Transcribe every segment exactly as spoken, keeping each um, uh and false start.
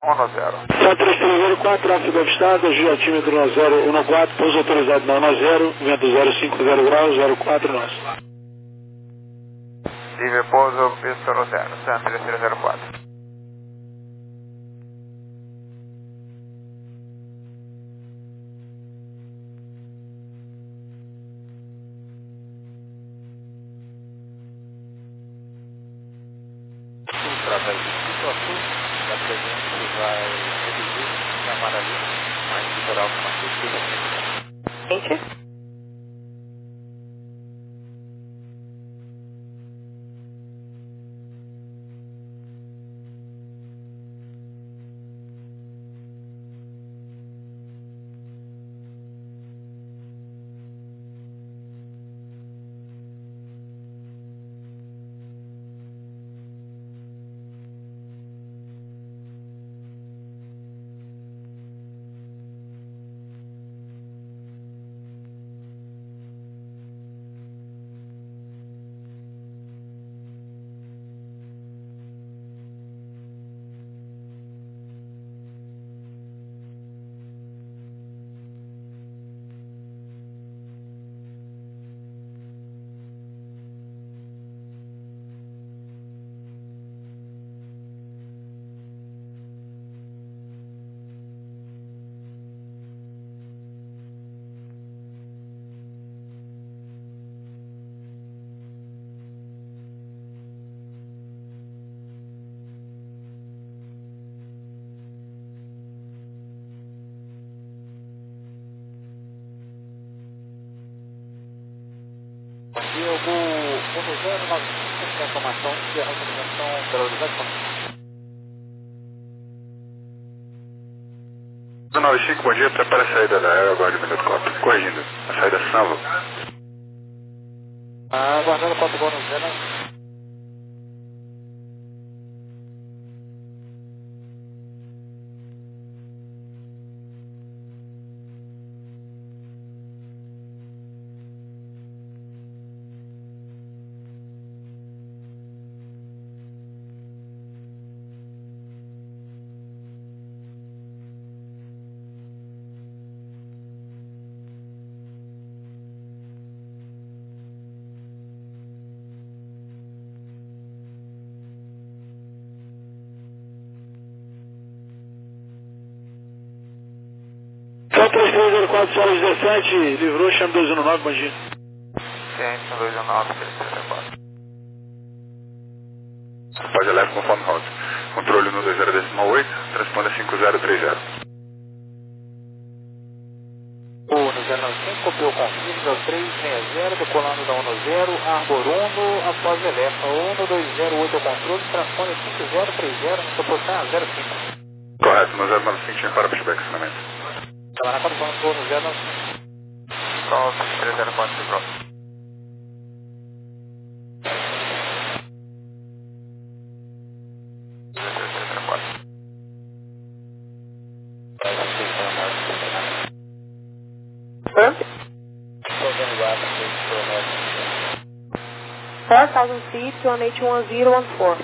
um zero. São três três zero quatro, tráfego avistado, geotímetro no zero um quatro, pouso autorizado na um zero, vento zero cinco zero graus, zero quatro nosso. Tive pouso, pista no zero, São três três zero quatro. Através do ciclo azul, da presente vai reduzir e amarelino, mais litoral com uma subida. Gente, E eu vou um zero nove cinco, a informação de autorização Belo Horizonte. nove cinco, bom dia, prepara a saída da aero agora de Minuto quatro. Corrigindo, a saída Samba. Ah, aguardando quatro bônus zero. São três três zero quatro, solo dezessete, livrou, chama dois um nove, bom dia. Ciência dois um nove, três três zero quatro. Pode levar conforme rota. Controle no dois zero decimal oito, transponda cinco zero três zero. O no zero nove cinco, copiou com zero três seis zero, decolando da um zero, Arbor um, após Elefa um dois zero oito, controle, transponde cinco zero três zero, no proporção zero cinco. Correto, no zero nove cinco, para pushback, ensinamento. Estava na quatro no zero nove cinco. Sol três três zero quatro, próximo. três três zero quatro. four thousand feet, one eight one zero one four.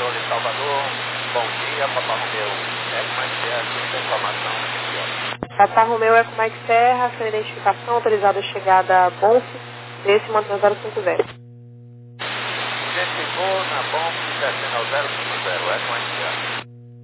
controle Salvador, bom dia, Papa Romeu, Eco Mike Serra, sua informação, Papa Romeu, Eco Mike Serra, sua identificação, autorizada a chegada a Bonf, desse mantém zero cinco zero. Identificou na Bonf, descendo ao zero cinco zero, Eco Mike Serra.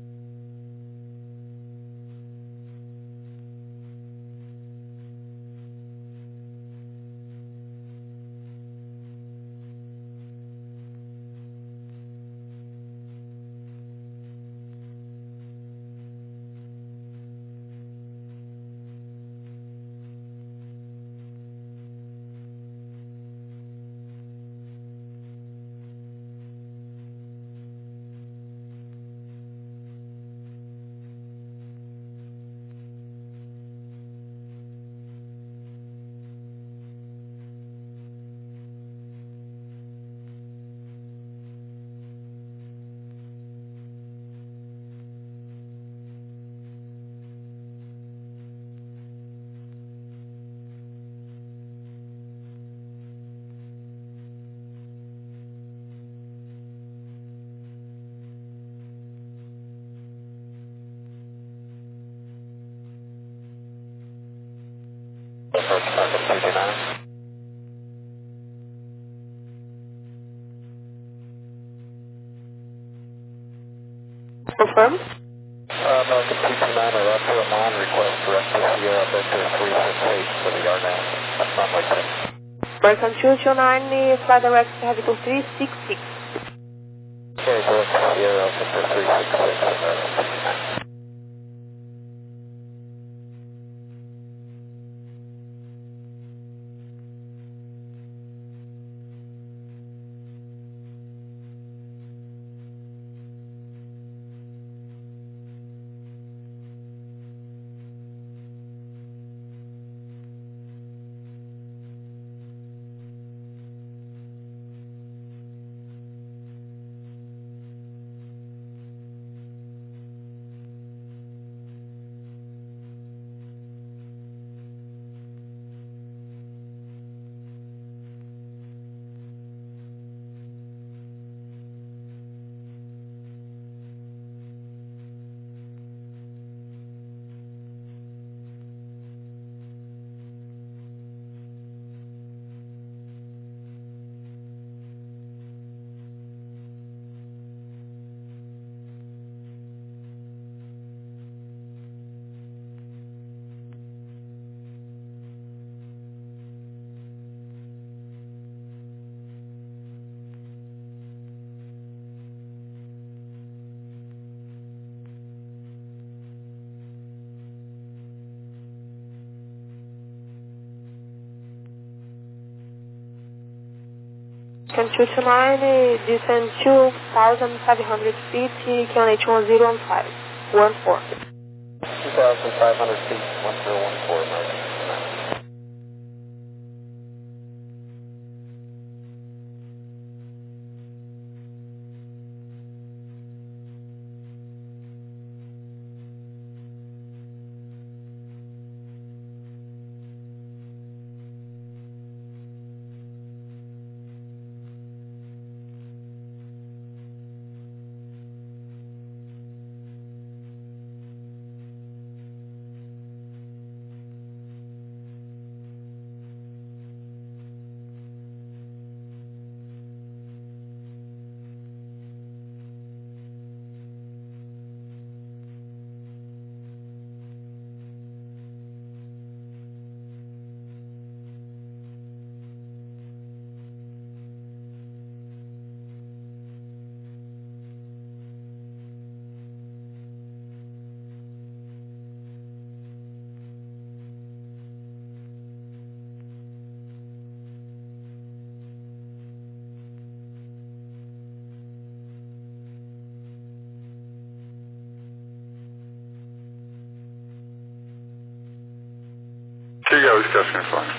Confirm? Uh, no, two two nine or up to a non-request, direct to Sierra Victor three six eight for the Yardan. That's not like that. American two two nine, fly direct to Heavy three six six. Okay, direct to Sierra Victor three six six, American two two nine. American two two nine, descend two thousand five hundred feet, Q N H one zero one five, one four. two thousand five hundred feet, one zero one four, American two two nine. Siga o Estácio Informe.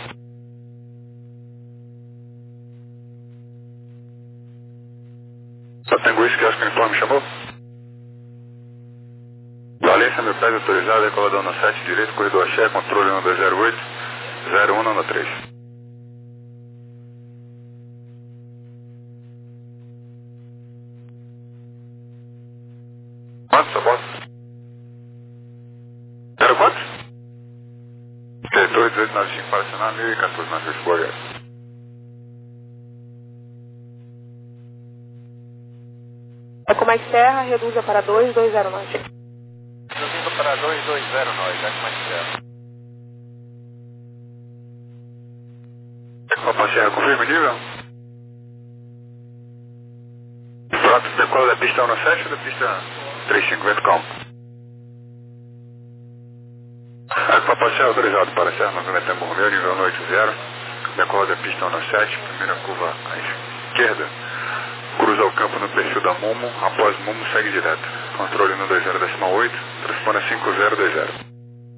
Só tem o Estácio Informe, chamou? Valência, meu pé autorizado, decolador no sete direito, corredor Axé, controle um dois zero oito, zero um nove três. quanto, só bota? zero quanto? dois oito nove cinco para acionar, mil e quatorze na Lisboa. Eco Mike Serra, reduza para dois dois zero nove. Reduzindo para dois dois zero nove, Eco Mike Serra. Papa Serra, confirma o nível? Pronto, decola da pista um sete ou da pista três cinco, vento calmo. Aí, Papa Serra, autorizado para Serra, movimento Hamburgo meu, nível um oito zero. Decola da pista um sete, primeira curva à esquerda. Cruza o campo no perfil da Momo, após Momo segue direto. Controle um dois zero decimal oito, transpone a cinco zero dois zero.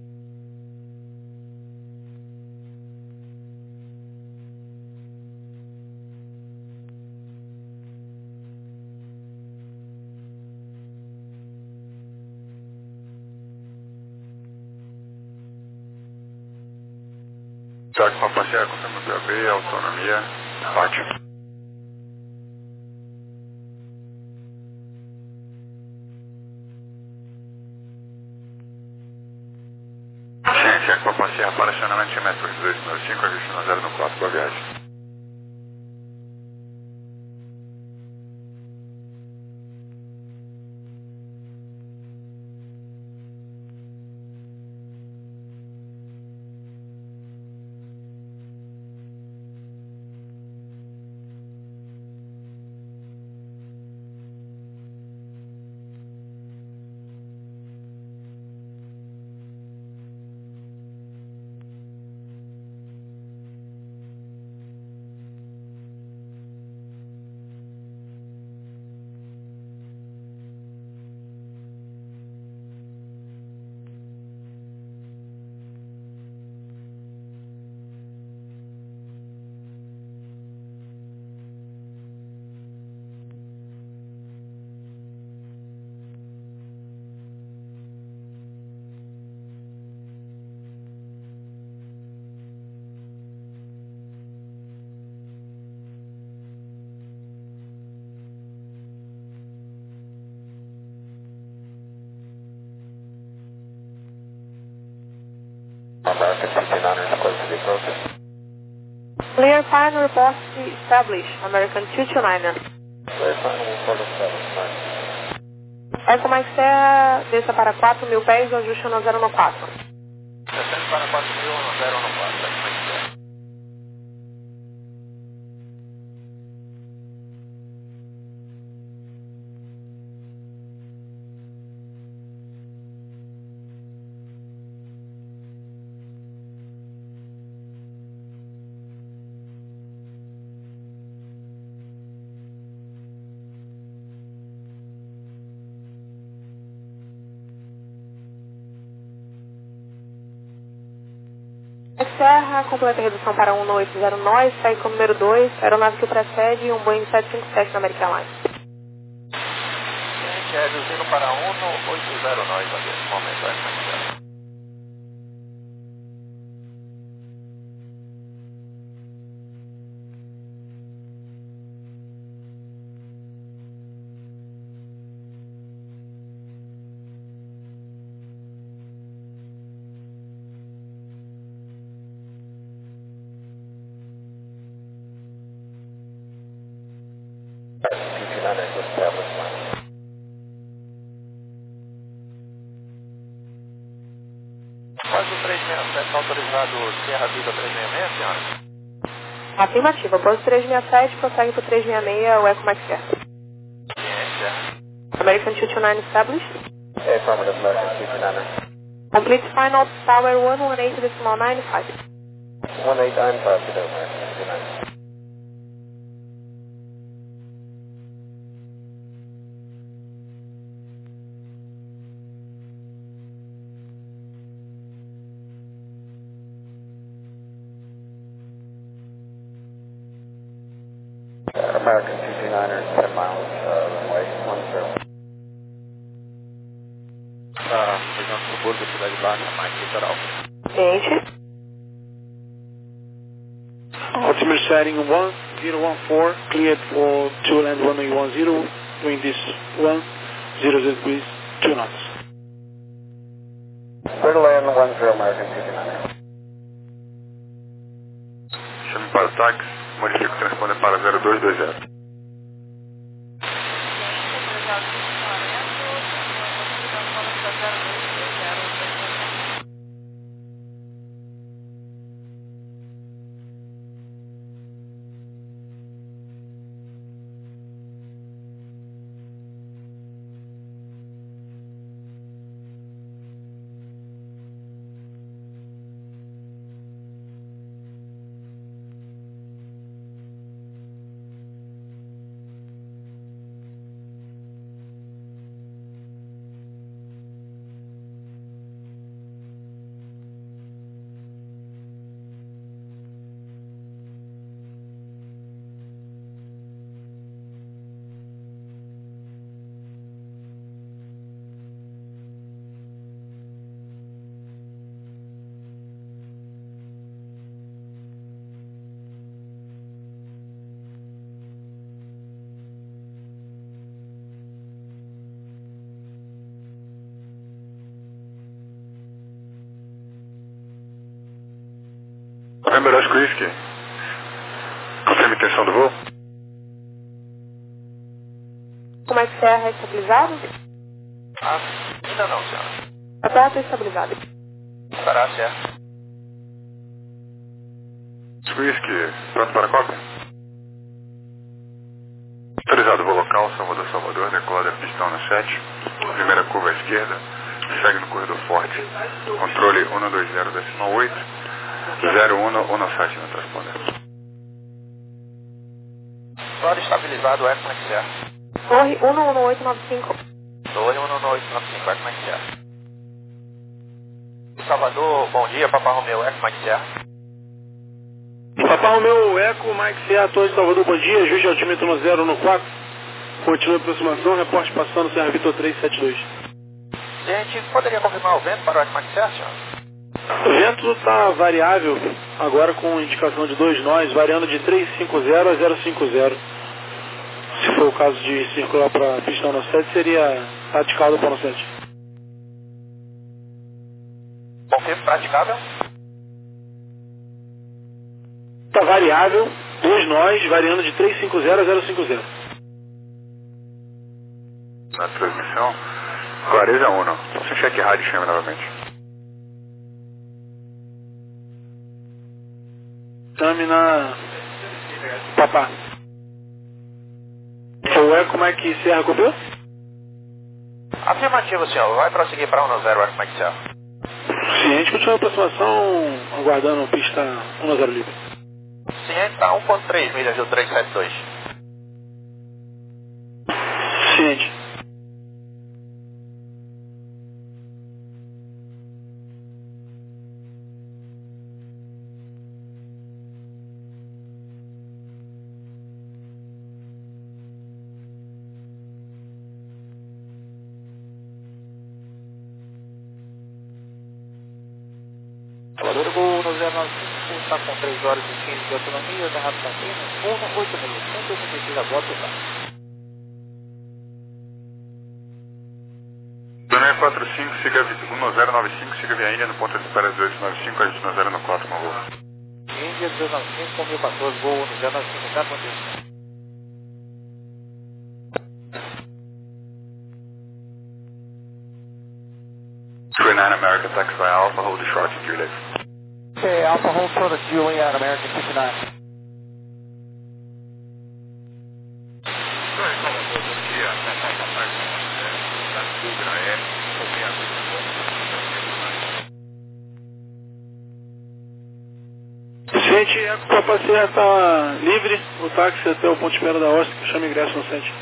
Tá, com a passeia, confirma P A B, autonomia, ótimo. Ciência, com a passeia, para acionamento de metros dois nove cinco, ajuste no zero no quatro, boa viagem. Clear final report established, American two two niner. Clear final report established. Eco Mike Serra, desça para quatro mil pés, ajuste no zero no quatro. Descendo para quatro mil no zero no quatro, Eco Mike Serra. Serra, completa a redução para um oito zero nove, segue com o número dois, aeronave que precede um Boeing sete cinco sete da American Airlines. Gente, reduzindo para um oito zero nove nesse momento, Eco Mike Serra. Faz o três seis sete autorizado Serra Vida três seis seis, senhora? Afirmativa, Bus três seis sete, prossegue para três seis seis, o Eco Mike Serra. Ciência. American two two nine established. É, affirmative, American two two niner. Complete final tower one one eight decimal nine five. one eight nine five to the American two two niner. American two two niner, ten miles, uh, runway one zero. Ah, região do subúrbio, cidade baixa, Mike, litoral. Gente. Altimeter setting one zero one four, cleared for two land runway one zero, doing this one zero zero degrees, two knots. Clear to land one zero American fifty-nine. Chame para o táxi, modifica o transponder para zero dois dois zero. November Oscar Whiskey. Confirma a intenção do voo? Como é que serra é estabilizado? Ah, ainda não, senhora. Aperta o estabilizado. Estará certo. Oscar Whiskey, pronto para a cópia? Autorizado voo local, Salvador, Salvador, decola da pista um sete, primeira curva à esquerda, segue no corredor forte, controle um dois zero decimal oito, zero um um sete no transponder. Claro, estabilizado, é como é que é? Torre um um oito nove cinco. Torre um um oito nove cinco, é como é que é? Salvador, bom dia, Papa Romeu, é como é que é? Papa Romeu, Eco, Mike Serra, Torre de Salvador, bom dia, ajuste altímetro no zero um quatro. Continua a aproximação, reporte passando, Serra Vitor trezentos e setenta e dois. E a gente poderia confirmar o vento para o Eco Maxer, senhor? O vento está variável, agora com indicação de dois nós, variando de trezentos e cinquenta a zero cinquenta. Se for o caso de circular para a pista um sete, seria praticável para o um sete. Confirmo, praticável? Está variável, dois nós, variando de trezentos e cinquenta a zero cinquenta. Na transmissão, clareza um. Então, se cheque rádio, chame novamente. Chame na Papá. O Eco Mike Serra copiou? Afirmativo, senhor. Vai prosseguir para um zero, Eco Maxer. Ciente, continua a aproximação, aguardando pista um zero livre. Ciente está um ponto três milhas do trezentos e setenta e dois. Ciente. Salvador, Gol no zero nove cinco, está com três horas e quinze de autonomia, da Rádio Campinas, um oito seis, cento e oitenta e seis a bordo, tá? Dona quatro cinco, siga um zero nove cinco, siga via Índia no ponto de espera dezoito nove cinco, ajuste no zero quatro, uma voo. Índia dezoito nove cinco, com mil e quatorze, Gol no zero nove cinco, tá? Bom dia. twenty-nine American Taxi by Alpha, hold the short to Juliet. Okay, Alpha hold for the Juliet, American fifty-nine. Ciente, Eco Papá Serra está livre, o táxi até o ponto de espera da Oscar, chama ingresso no sete.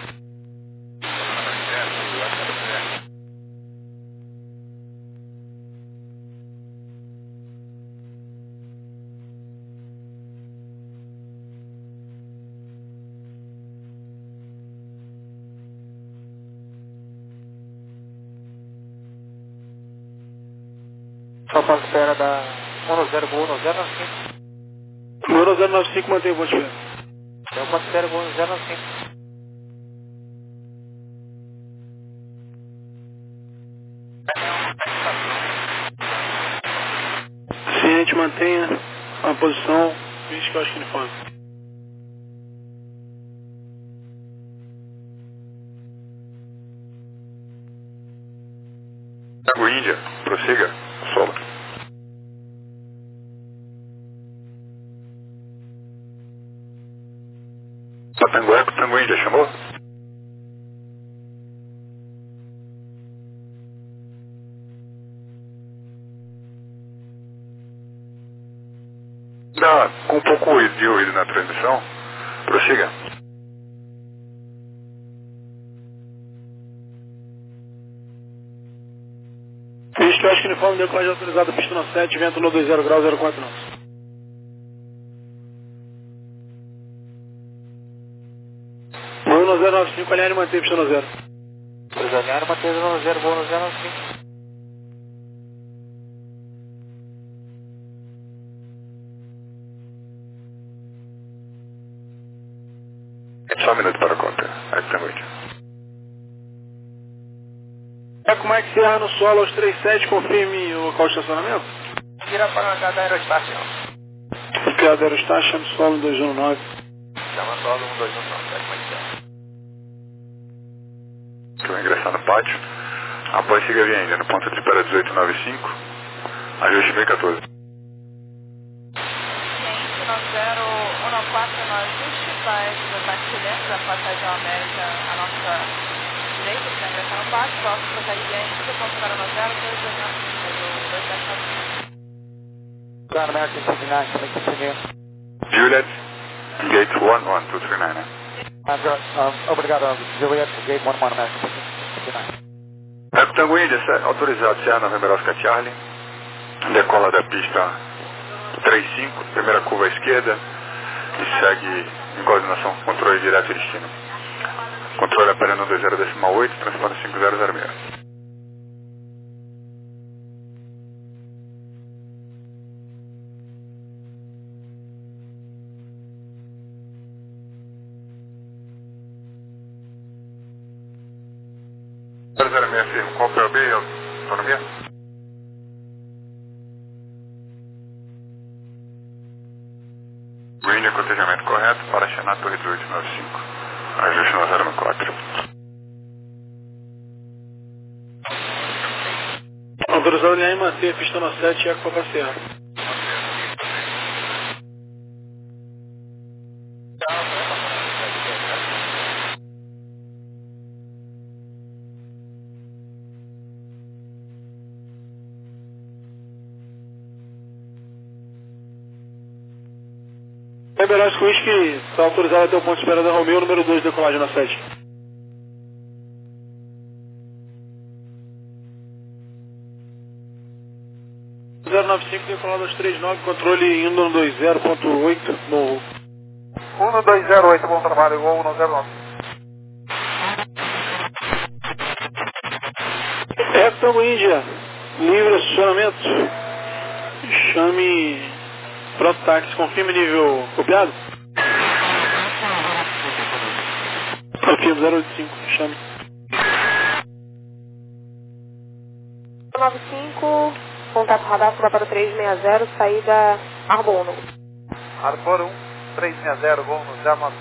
Só para espera da um zero Gol no zero nove cinco. O zero nove cinco mantém o ponto de espera. Eu considero Gol no zero nove cinco. mantenha a posição vinte que eu acho que uniforme. Tango Índia, prossiga, solo. Tango Eco, Tango Índia, chamou? Dá com um pouco de ruído na transmissão, prossiga. Visto que eu acho que uniforme decolagem autorizada, pista no sete, vento no vinte grau, zero quatro não. Voo no zero nove cinco, alinhar e manter, pista no zero. Pois alinhar, manter no zero, voo no zero nove cinco. Só um minuto para a conta. Aí tá muito. É como é que se erra no solo aos trinta e sete, confirme o local de estacionamento? Vira para a cada aerostácio. Obrigado, Aerostar, chame solo em dois um nove. Chama solo um dois um nove, segue mais certo. Que vai ingressar no pátio. Após siga a via Índia, no ponto de espera dezoito nove cinco, ajuste mil e quatorze. Ciente, nove zero um quatro no ajuste, faz o táxi dentro da passagem América, a nossa direita, que vai ingressar no pátio, próximo para sair via Índia, ponto para no zero, dois dois nove cinco, dois sete nove cinco. Ground American sixty-nine, can we continue? Juliet, gate one one two three nine. I'm got, um, obrigado, Juliet, gate one one American sixty-nine. Eco Tango Índia, autorizado, Sierra November Oscar Charlie. Decola da pista trinta e cinco, primeira curva à esquerda. E segue em coordenação com controle direto e destino. Controle aparelho dois zero decimal oito, transponder cinco zero zero seis. zero zero seis firme, qual foi o B e a autonomia? Green, cotejamento correto para Xaná Torre dezoito nove cinco. Ajuste no zero quatro. Autorizado alinhar e manter, pista no sete, Eco para passear. Liberasco Whisky está autorizado até o ponto de espera da Romeo, número dois, decolagem na sete. zero nove cinco, decolado aos trinta e nove, controle indo no dois zero ponto oito, morro. um dois zero oito, bom trabalho, voo no zero nove. É Tango Índia, livre estacionamento. Chame Prototáxi, confirme nível copiado. Confirme zero oito cinco, chame. nove cinco, contato radar, fila para o três seis zero, saída Arbor um. Arbor um, três seis zero, voo no zero nove.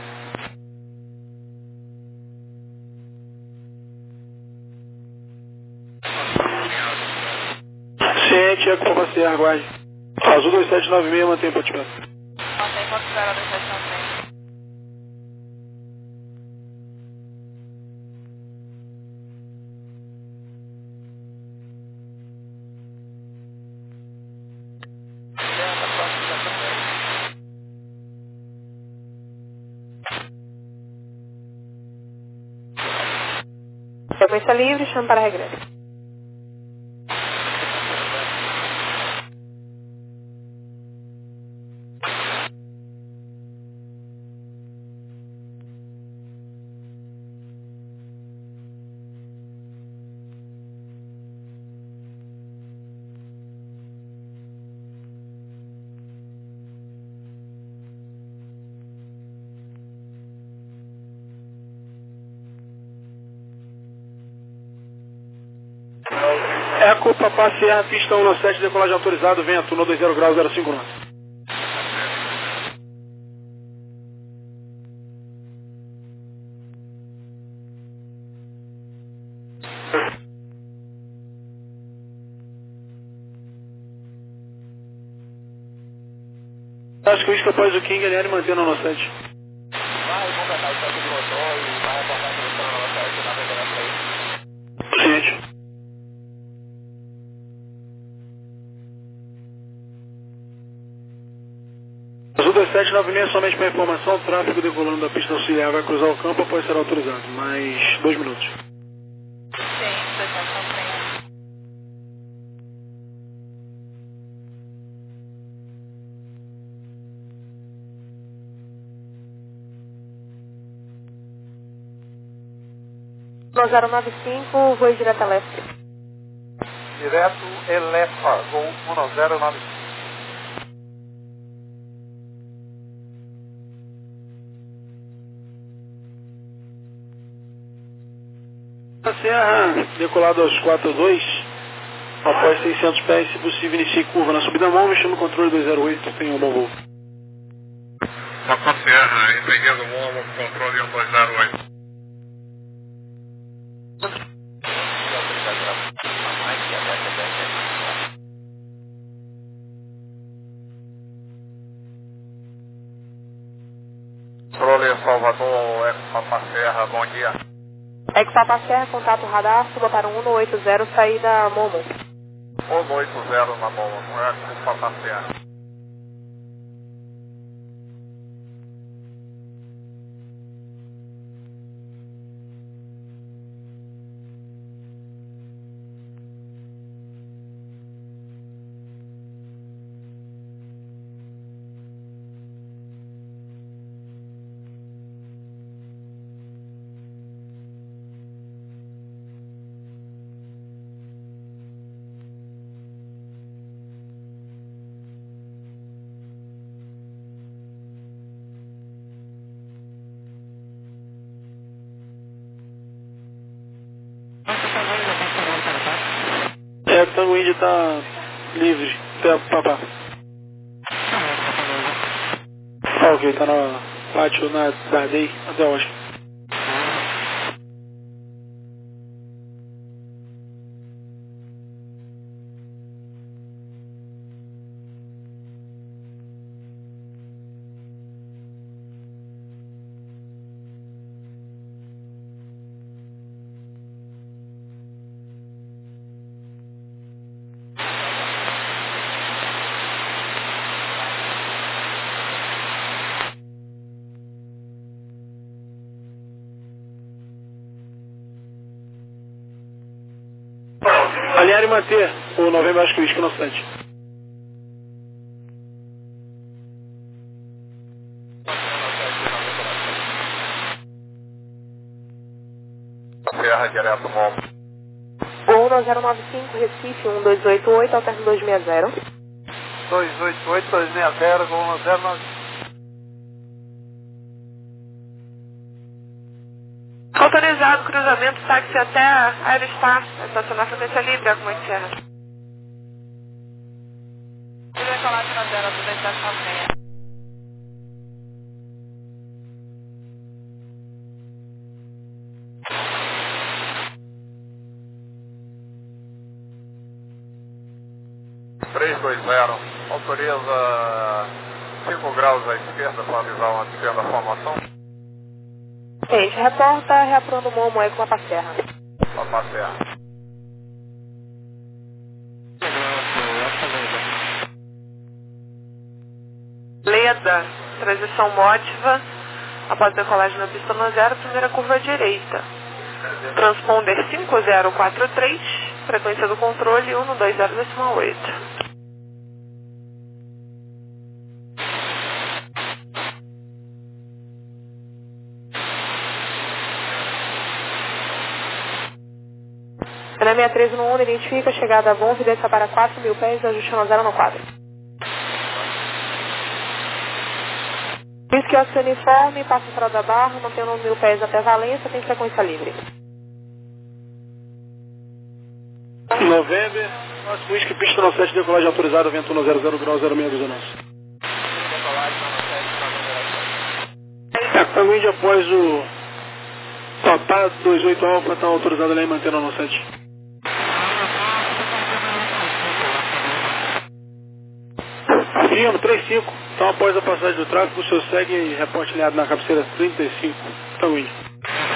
Ciente, Eco para passear, aguarde. Azul dois sete nove seis, mantém ponto de espera. Mantém ponto zero dois sete nove seis. Sequência livre, chame para regresso. Eco, Papá Sierra, pista um nove sete, decolagem autorizado, vento, no dois zero graus, zero cinco nove. Acho que o isca após o King, L N mantendo o nove sete. Vai completar o tempo de motor e vai aportar a direção na nove sete na referência aí. Ciente. Azul dois sete nove seis, somente para informação, tráfego decolando da pista auxiliar vai cruzar o campo após ser autorizado. Mais dois minutos. Sim, pessoal, compreendo. No zero nove cinco, voo direto a leste. Direto Elefa, voo um zero nove cinco. A Serra, decolado aos quatro dois, após seiscentos pés, se possível, inicie curva na subida mão, mexendo no controle dois zero oito, tem um bom voo. Papa Serra, entendendo o Momo, controle um dois zero oito. Controle Salvador, Eco Papa Serra, bom dia. Eco Papa Serra, contato radar, suba para um um oito zero, saída Momo. um oito zero na Momo, Eco Papa Serra. É, o Tango Indy está livre, até Papá. Ah, ok, tá na pátio, na Dardei, até hoje. Alinhar e manter o Novembro Acho que o Whisky no site. Serra, direto Momo. Voo no zero nove cinco, Recife, um dois oito oito, alterno dois seis zero. dois oito oito, dois seis zero, voo um zero nove cinco. Autorizado, cruzamento, táxi até Aerostar, estacionar frequência livre, Argumento Serra. Decolagem na zero, azul dois sete nove seis. três dois zero, autoriza cinco graus à esquerda para avisar uma pequena formação. Gente, reporta, reaprondo Momo, Eco Papa Serra. Papa Serra. Leda, transição mótiva, após decolagem na pista no zero, primeira curva à direita. Transponder cinco zero quatro três, frequência do controle um dois zero oito. Na sessenta e três no um, identifica, chegada a Bonf, desça para quatro mil pés, ajuste no zero no quadro. Whisky Oscar uniforme, passa fora da barra, mantendo mil pés até Valença, tem frequência livre. November, nosso whisky, pista no sete, decolagem autorizada, vento um zero zero grau zero seis dos anos. É, Tango Índia após o Totá dois oito Alfa, está autorizado ali em mantendo no sete. Firma, três cinco. Então após a passagem do tráfego, o senhor segue e reporte alinhado na cabeceira trinta e cinco. Tango Índia.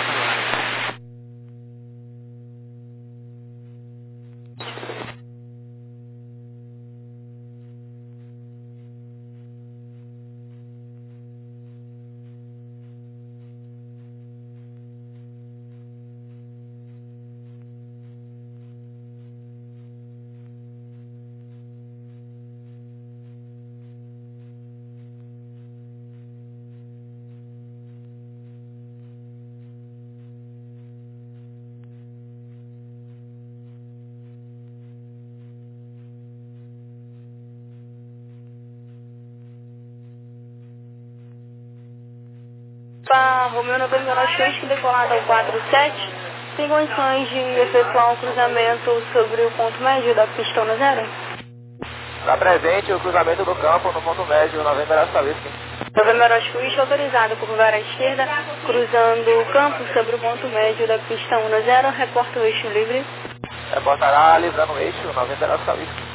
Para Romeo November Oscar, decolado ao quatro sete, tem condições de efetuar um cruzamento sobre o ponto médio da pista no zero? Está presente o cruzamento do campo no ponto médio, November Oscar Whisky. November Oscar autorizado por curvar à esquerda, cruzando o campo sobre o ponto médio da pista um no zero, reporta o eixo livre. Reportará livrando o eixo, November Oscar Whisky.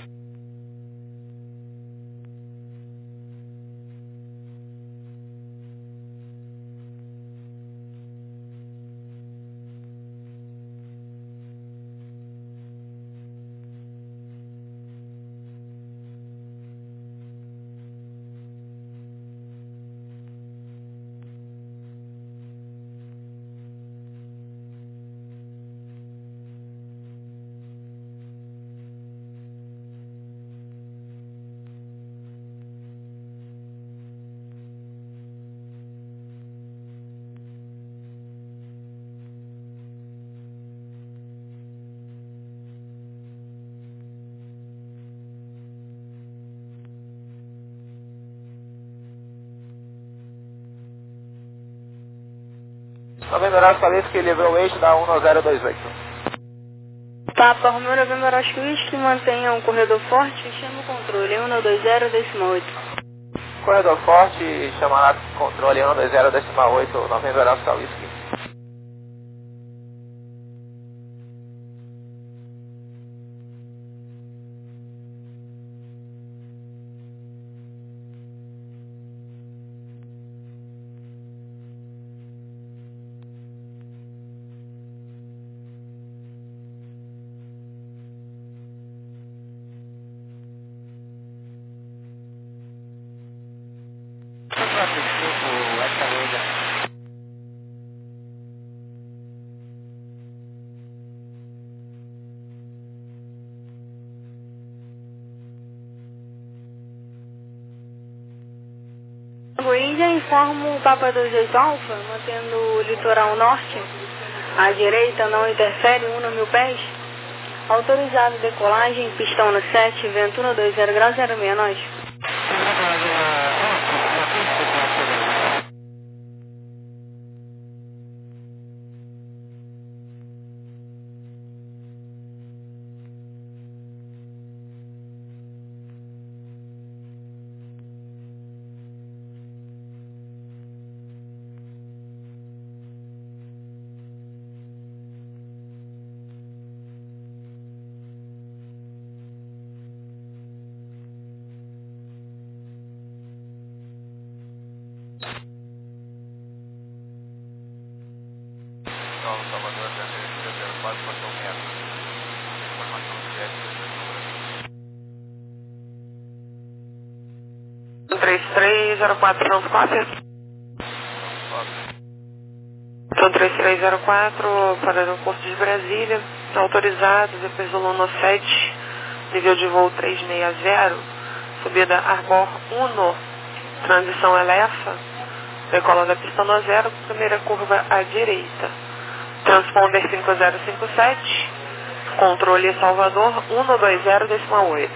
November Oscar Whisky livrou o eixo da um zero dois oito. Papa Romeo November Oscar Whisky mantenha um corredor forte e chama o controle um dois zero decimal oito. Corredor forte, chamará controle um dois zero decimal oito, November Oscar Whisky. Tango Índia informa o Papa dois oito Alfa, mantendo o litoral norte, à direita não interfere um no mil pés. Autorizado decolagem, pistão no sete, vento um dois zero grau zero seis nós. Salvador, zero quatro, passou um metro. Informação sete, três três zero quatro, pronto, cópia. São três três zero quatro para o aeroporto de Brasília, autorizado, depois do Luno sete, nível de voo trezentos e sessenta, subida Arbor um, transição Elefa, decola da pista no zero, primeira curva à direita. Transponder cinco zero cinco sete, controle Salvador um dois zero decimal oito.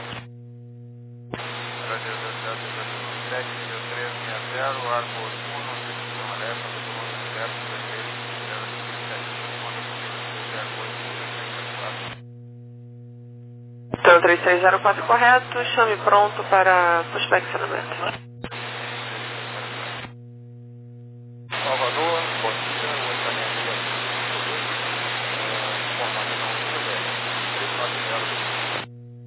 Brasil sete, nível treze sessenta, Arbor um, transição Elefa, decolou no zero, vermelho, zero cinco sete, conta comigo, zero oito, zero quatro. três seis zero quatro correto, chame pronto para prospeccionamento. Salvador, bom dia, o oito seis seis, informação três quatro zero.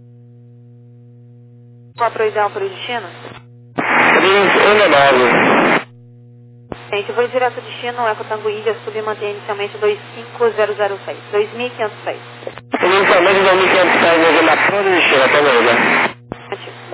Qual para o ideal para o destino? três um nove. Gente, eu vou direto ao destino, Eco Tango Índia, subir e manter inicialmente dois cinco zero zero seis, dois mil quinhentos e seis. Inicialmente dois mil quinhentos e seis, mas na prova do destino, até agora. Ativo.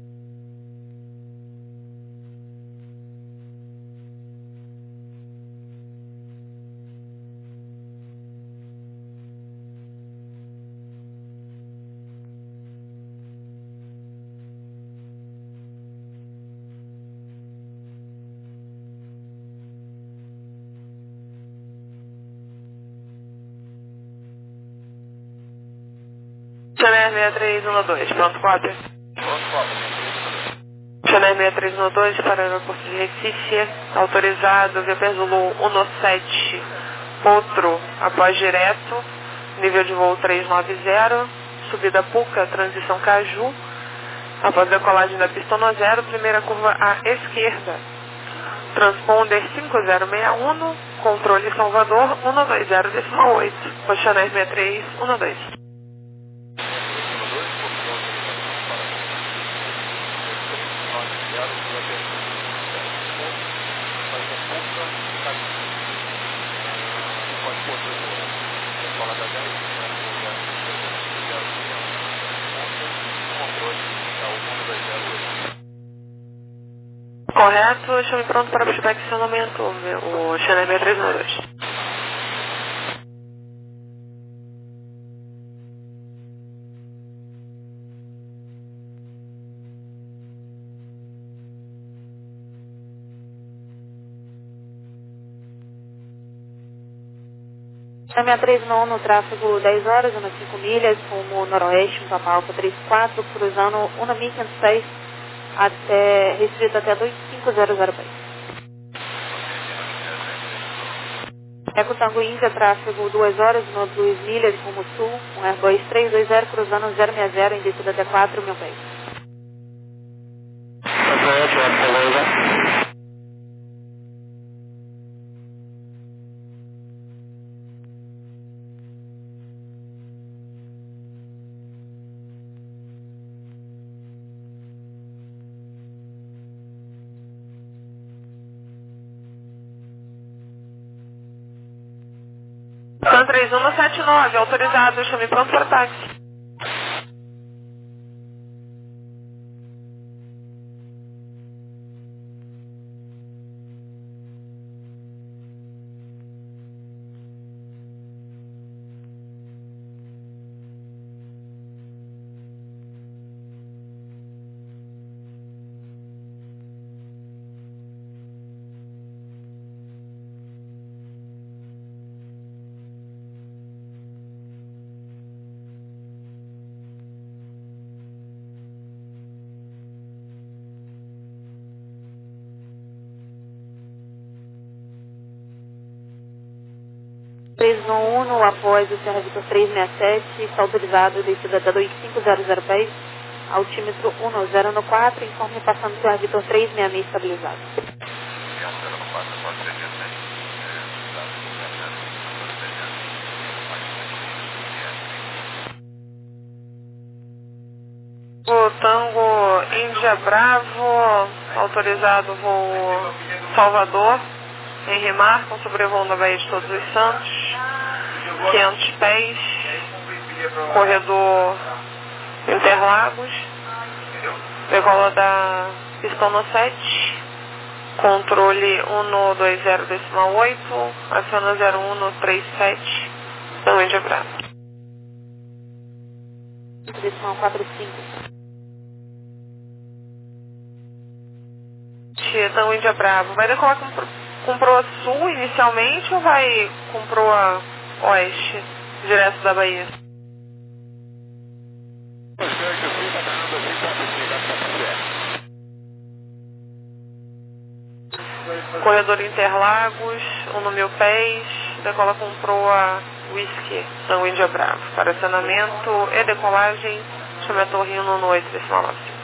Chanel seis três um dois, pronto, cópia. Pronto, cópia. Chanel seis três um dois para o aeroporto de Recife, autorizado, V P Zulu um sete, outro após direto, nível de voo três nove zero, subida Puca, transição Caju, após decolagem da pista um zero, primeira curva à esquerda, transponder cinco zero seis um, controle Salvador um dois zero oito, Chanel seis três um dois. Correto, chame pronto para o prospeccionamento, o Chanel seis três um dois. seis três um no tráfego dez horas, umas cinco milhas, rumo noroeste, Papa Alfa trinta e quatro, cruzando um mil quinhentos e seis até, restrito até dois cinco zero zero seis. Eco Tango Índia, tráfego duas horas, no duas milhas, rumo sul, um Airbus três dois zero, cruzando zero seis zero, em descida até quatro mil pés. San três um sete nove, autorizado, chame pronto para táxi. três um um, após o Serra Vitor trezentos e sessenta e sete, está autorizado, descida da dois cinco zero zero seis, altímetro um zero quatro, informe passando o Serra Vitor trezentos e sessenta e seis estabilizado. O Tango Índia Bravo, autorizado voo Salvador, em Rimar, com sobrevoo na Baía de Todos os Santos, quinhentos pés, corredor Interlagos, decola da pista sete, controle um dois zero oito, aciona zero um três sete, Tango Índia Bravo. Decimal quatro cinco. Tango Índia Bravo, vai decolar com, com proa sul inicialmente ou vai com proa oeste, direto da Bahia? Corredor Interlagos, um mil pés, decola com proa Whisky, Tango Índia Bravo, para acionamento e decolagem, chama a torre um nove oito, decimal nove cinco.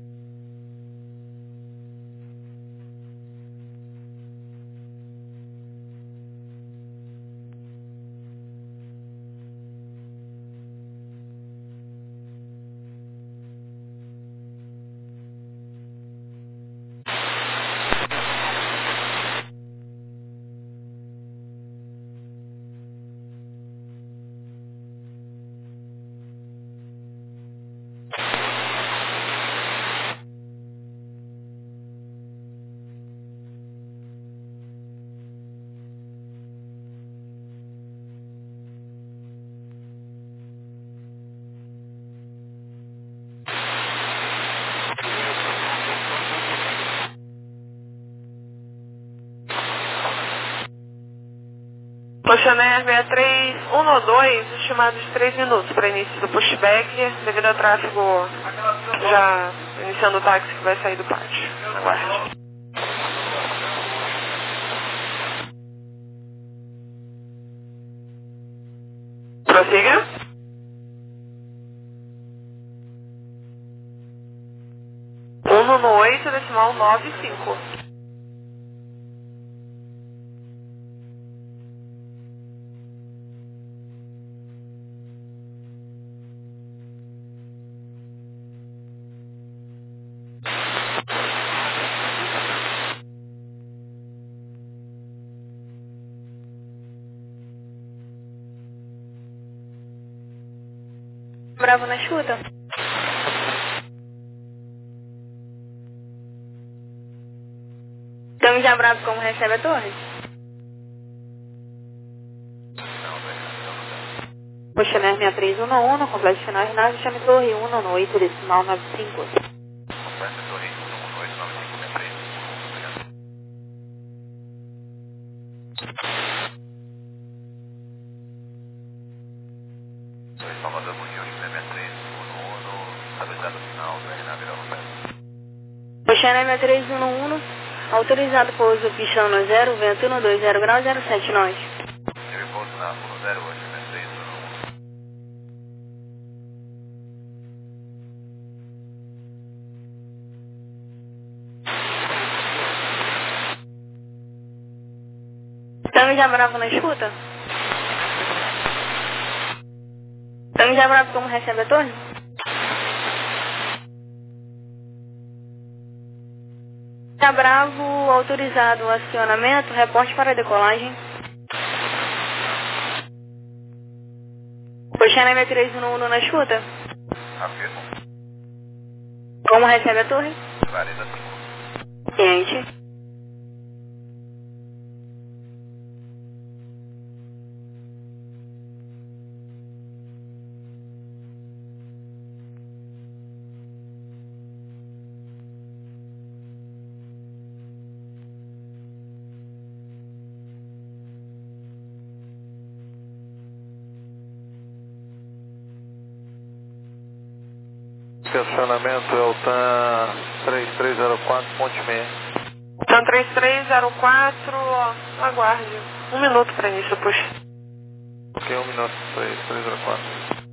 Oceanair seis três um dois, estimado de três minutos para início do pushback, devido ao tráfego já iniciando o táxi que vai sair do pátio. Aguarde. Prossiga. um nove oito, decimal nove cinco. Bravo na escuta. Então já Bravo como recebe a torre? Oceanair seis três um um, complexo final Rinaldi, chame torre um nove oito, decimal nove cinco. Salvador Munhoz, seis três um um, estabilizado final, na Vila Roberto. Oceanair seis três um um, autorizado pouso pista um zero, vento um dois zero graus zero sete nós. Tive pouso na um zero oito, seis três um um. Então já Bravo na escuta? Então já Bravo como recebe a torre? Já Bravo, autorizado o acionamento, reporte para a decolagem. Oceanair seis três um um na escuta? Afirmo. Como recebe a torre? quarenta segundos. Ciente. Estacionamento Eltan três três zero quatro, Ponte Meia. Então três três zero quatro, aguarde. Um minuto para início, puxa. Ok, um minuto, três três zero quatro.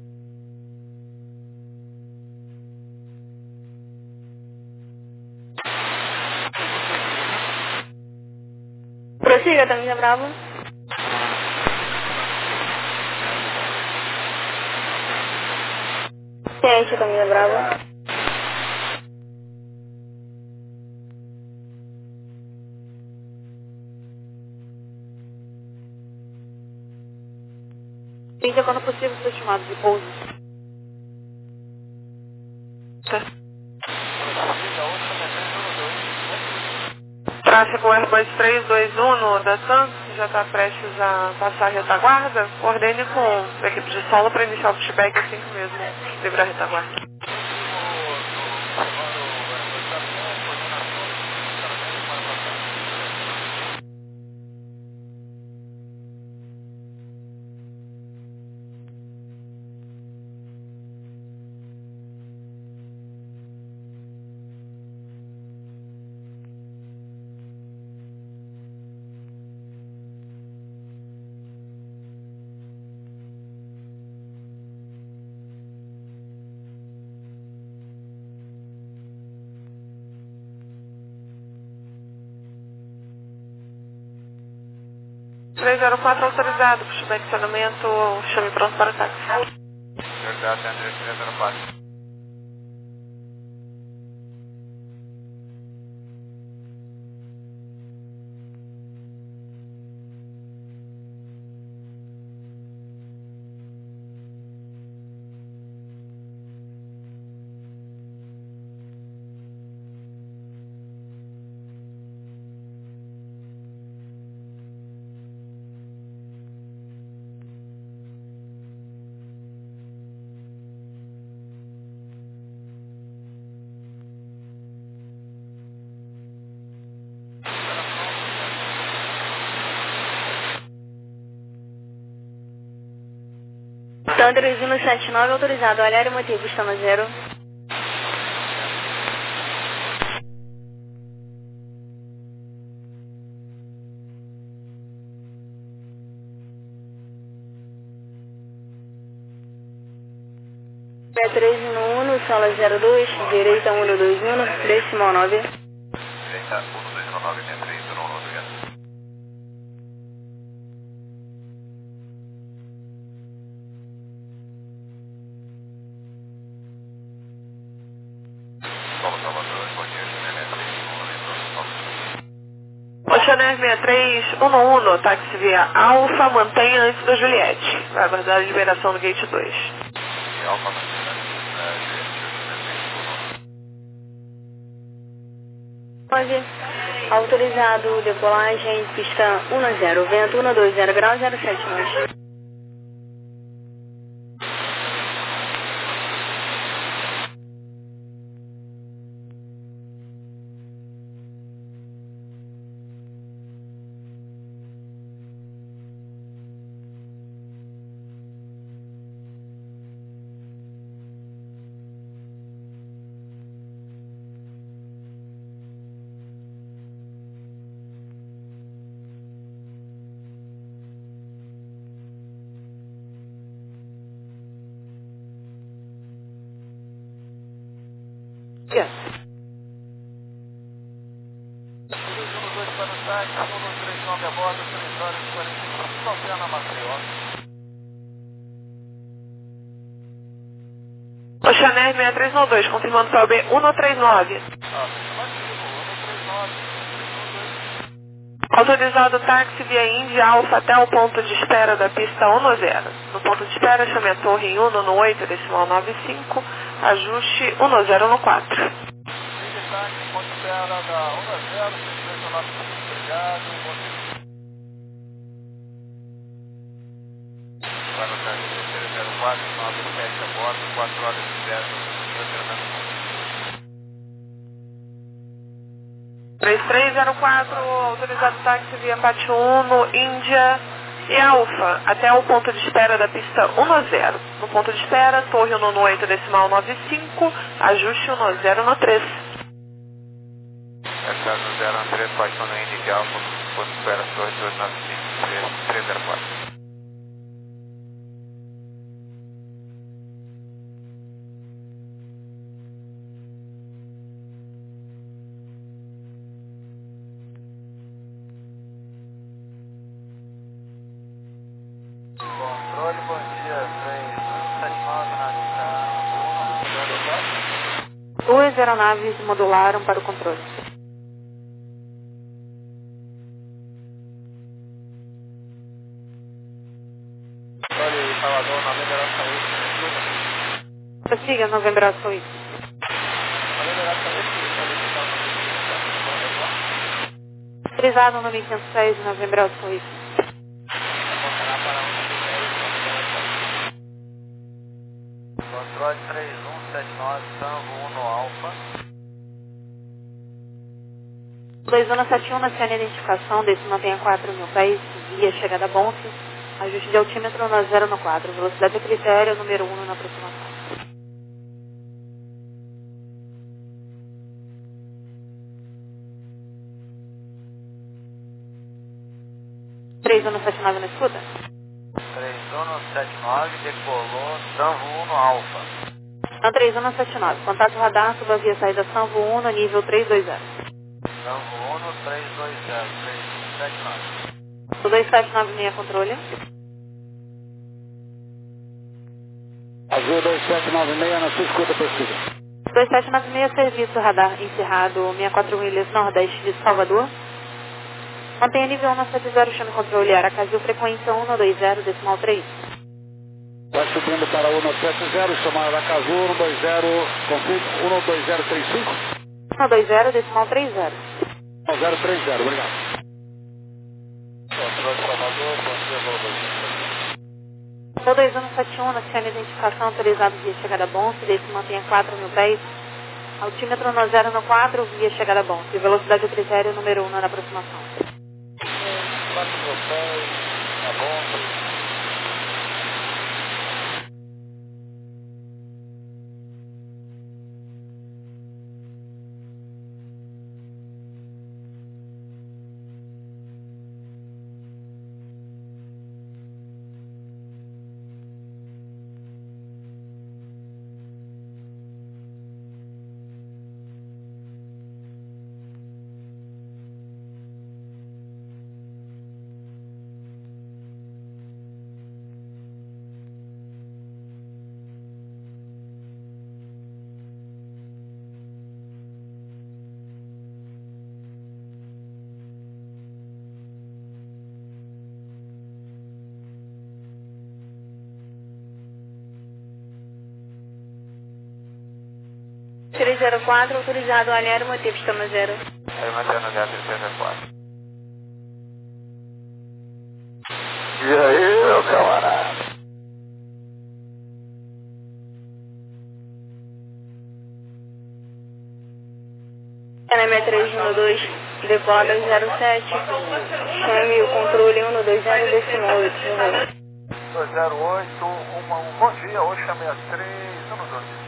Prossiga, Tanguinha Bravo. Ciente, Tanguinha Bravo. Trinta quando possível, seu estimado de pouso. Tá. Tráfego Airbus três dois um no da TAM, já está prestes a passar a retaguarda. Ordene com a equipe de solo para iniciar o pushback assim que mesmo livrar a retaguarda. três zero quatro autorizado, puxa bem acionamento, chame pronto para táxi. Verdade, André três zero quatro. Então, três um sete nove autorizado, olhar e motivo, estamos zero. três um um, sala zero dois, direita um dois um, decimal nove. Direita um dois um nove, sessenta e três, um nove, obrigado. Oceaner sessenta e três um um, táxi via Alfa, mantenha antes da Juliette. Vai aguardar a liberação do gate dois. E Alfa, Pode. Autorizado, decolagem, pista um zero, vento um dois zero graus, zero sete nós. Yes. um dois para o táxi, um três nove a bordo, três horas e quarenta e cinco, só na Maceió. Oceaner sessenta e três um dois, confirmando P O B um três nove. Ah, afirmativo, um três nove, Autorizado táxi via Índia Alfa até o ponto de espera da pista um zero. No ponto de espera, chame a torre em um no oito, decimal nove cinco, ajuste um zero no quatro. Índia táxi, ponto de espera da um zero, seis dois nove cinco, obrigado, bom dia. Para o táxi zero quatro nove sete a bordo, quatro horas e dez, estacionamento. três três zero quatro, autorizado táxi via Pátio um, Índia e Alfa, até o ponto de espera da pista um zero. No ponto de espera, torre um no oito, decimal nove cinco, ajuste um zero no três. Essa no zero três, Pátio um, Índia e Alfa, ponto de espera, torre dois nove cinco, três zero quatro. Controle, bom dia, três um sete nove na Duas aeronaves modularam para o controle. Controle, Salvador, Novembro, Araçaí, Prossiga, Novembro, Araçaí. Novembro, Araçaí, Autorizado no mil quinhentos e seis, Novembro, Araçaí. Controle três um sete nove, Tango um no Alfa. dois um sete um, na cena de identificação, desse mantenha quatro mil pés, via chegada a Bonfim, ajuste de altímetro no zero no quadro, velocidade a critério, número um na aproximação. três um sete nove na escuta? três um sete nove, decolou, Tango um no Alfa. Não, três um sete nove, contato radar, suba via saída Sanvo um no nível três dois zero. Tango um no três dois zero, três um sete nove. dois sete nove seis, controle. Azul dois sete nove seis, na sua escuta, prossiga. dois sete nove seis, serviço radar encerrado, sessenta e quatro milhas nordeste de Salvador. Mantenha nível um sete zero, chame controle Aracaju, frequência um dois zero, decimal três. Vai subindo para um sete zero, chamar Aracaju, um dois zero, confirme, um dois zero três cinco. um dois zero, decimal três zero. um zero três zero, obrigado. Controle Salvador, bom dia, voo dois um. Voo dois um sete um, noticiando identificação autorizado via chegada bom, se mantenha quatro mil pés. Altímetro no zero no quatro, via chegada bom. E velocidade do critério número um na aproximação. quatro mil pés, tá bom. três zero quatro, autorizado alinhar o motivo, estamos zero. Aí mantendo zero três zero quatro. E aí, meu camarada? N M três um dois, decola dois zero sete, chame o controle um dois zero, decimal oito. dois zero oito, uma, um bom dia, hoje chamei a três, um dois.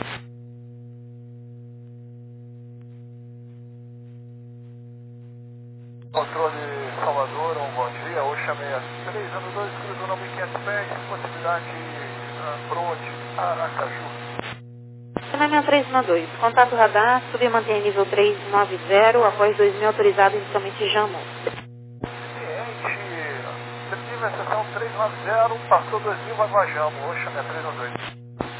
Controle Salvador, um bom dia, hoje chamei a três um dois, cruzou no mil e quinhentos pés, possibilidade uh, Bronte, Aracaju. N três um dois, contato radar, sub e mantenha nível três nove zero, após dois mil autorizado inicialmente Jamo. Ciente, definitivo a sessão três nove zero, passou dois mil, vai para Jamo, hoje chamei a três um dois.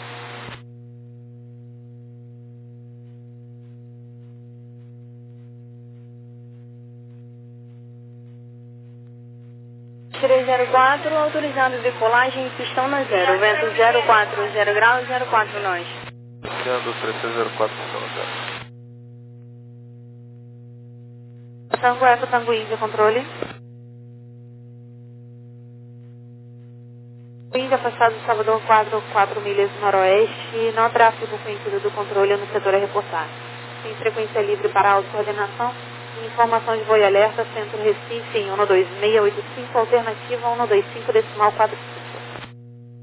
três zero quatro, autorizado decolagem, pistão na zero, vento zero quatro, zero graus, zero quatro nós. Iniciando três zero quatro, pistão na zero. Tango Eco, Tango Índia, controle. Índia, afastado de Salvador, quatro, quatro milhas noroeste, não tráfego conhecido do controle no setor a reportar. Tem frequência livre para autocoordenação. Informação de voo e alerta, Centro Recife em um dois seis oito cinco, alternativa um dois cinco, decimal quatro cinco.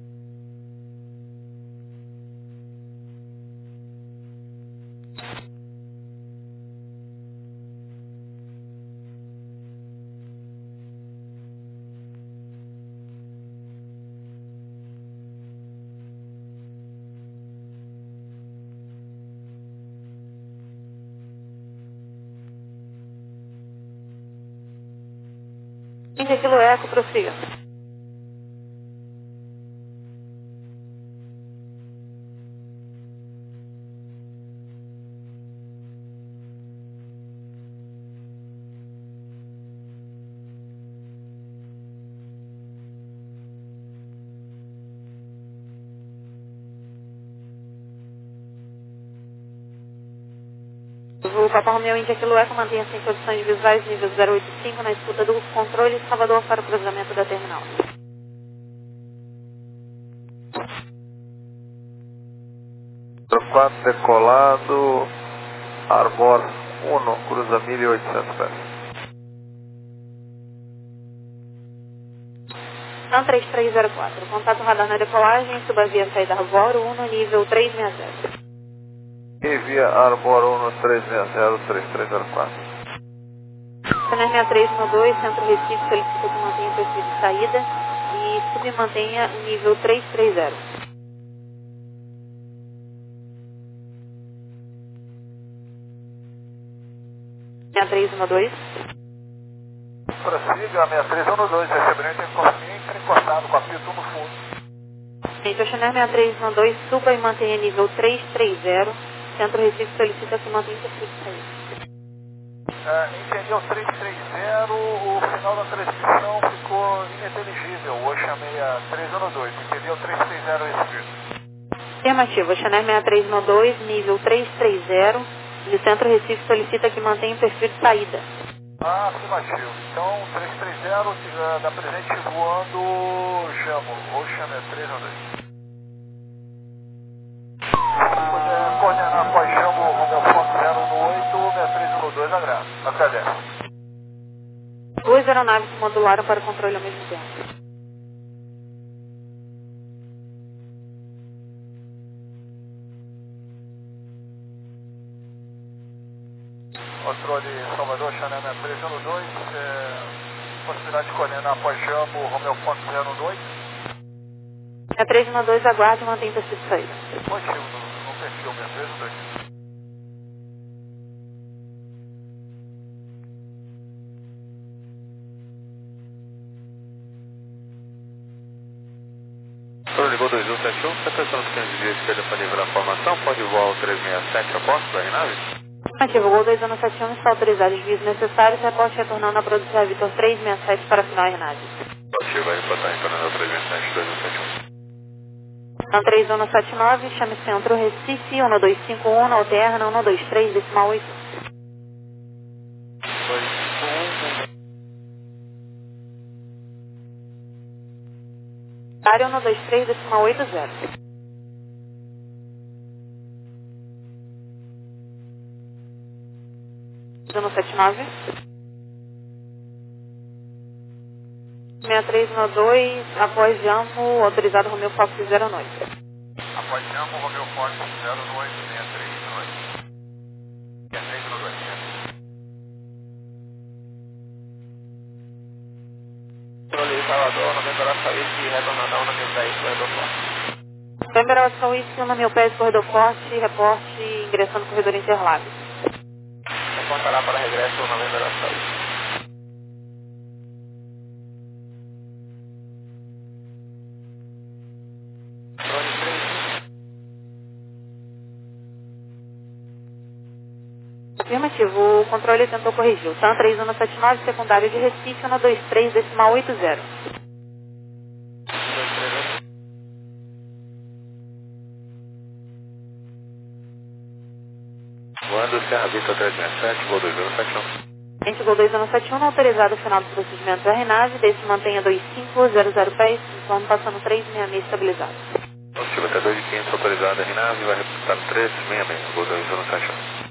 Índia Kilo Eco, prossiga. O Papa Romeo Índia Kilo Eco mantenha-se em condições visuais nível zero oito cinco na escuta do controle Salvador para o cruzamento da terminal. quatro decolado, Arbor um, cruza mil e oitocentos pés. Então três três zero quatro, contato radar na decolagem, suba via saída Arbor um, nível três seis zero. E via Arbor um, três seis zero, três três zero quatro. N M três um dois, Centro Recife, solicita que mantenha o perfil de saída e sub mantenha nível três três zero. N M três um dois. prossiga, sessenta e três um dois, recebimento encostado com apito no fundo. Gente, o Chanel sessenta e três um dois, suba e mantenha nível trezentos e trinta. Centro Recife solicita que mantenha perfil de saída. É, entendeu trezentos e trinta, o final da transmissão ficou ininteligível, o Ocean sessenta e três um dois, entendeu trezentos e trinta escrito. Afirmativo, Chanel sessenta e três um dois, nível trezentos e trinta, de Centro Recife solicita que mantenha o perfil de saída. Ah, afirmativo. Então, trezentos e trinta, da presente voando, chamo, Ocean sessenta e três um dois. Se puder coordenar após chamo o meu ponto zero um oito, sessenta e três um dois, agrado. Agradece. Duas aeronaves se modularam para o controle ao mesmo tempo. Controle Salvador, Chanel sessenta e três um dois, é, possibilidade de coordenar após chamo Romeo Fox zero um dois. sessenta e três um dois, aguarde e mantém o perfil de saída. Positivo, no, no perfil sessenta e três um dois. Controle Gol dois um sete um, está prestando os quinhentos dias esquerda para livrar a formação, pode voar o trezentos e sessenta e sete a posto da aeronave? Afirmativo, Gol dois um sete um está autorizado os desvios necessários, reporte retornando a produção Vitor trezentos e sessenta e sete para final aeronave. Positivo, vai reportar retornando ao trezentos e sessenta e sete, dois um sete um. Então, três um sete nove, chame Centro Recife, um dois cinco um, alterna, um dois três, decimal oito. dois cinco um. Área um dois três, decimal oito zero. um sete nove. sessenta e três um dois, após Jambo, autorizado Romeo Fox zero um oito. Após chamo Romeo Fox zero um oito, sessenta e três um dois. sessenta e três um dois. Controle Salvador, novembro Oscar Whisky, retornando a um mil dez, corredor forte. Novembro Oscar Whisky, um mil pés, corredor forte, reporte, ingressando no corredor Interlagos. Reportará para regresso novembro Oscar Whisky. Afirmativo, o controle tentou corrigir. TAM três um sete nove, secundário de Recife, um dois três, decimal oito zero. Voando Serra Vista trezentos e sessenta e sete, Gol dois um sete um. Gente, Gol dois um sete um, autorizado o final do procedimento da RNAV, desde mantenha dois cinco zero zero pés, vamos passando três sessenta e seis estabilizado. Positivo, até dois mil e quinhentos autorizado a RNAV, vai reportar trezentos e sessenta e seis, Gol dois um sete um.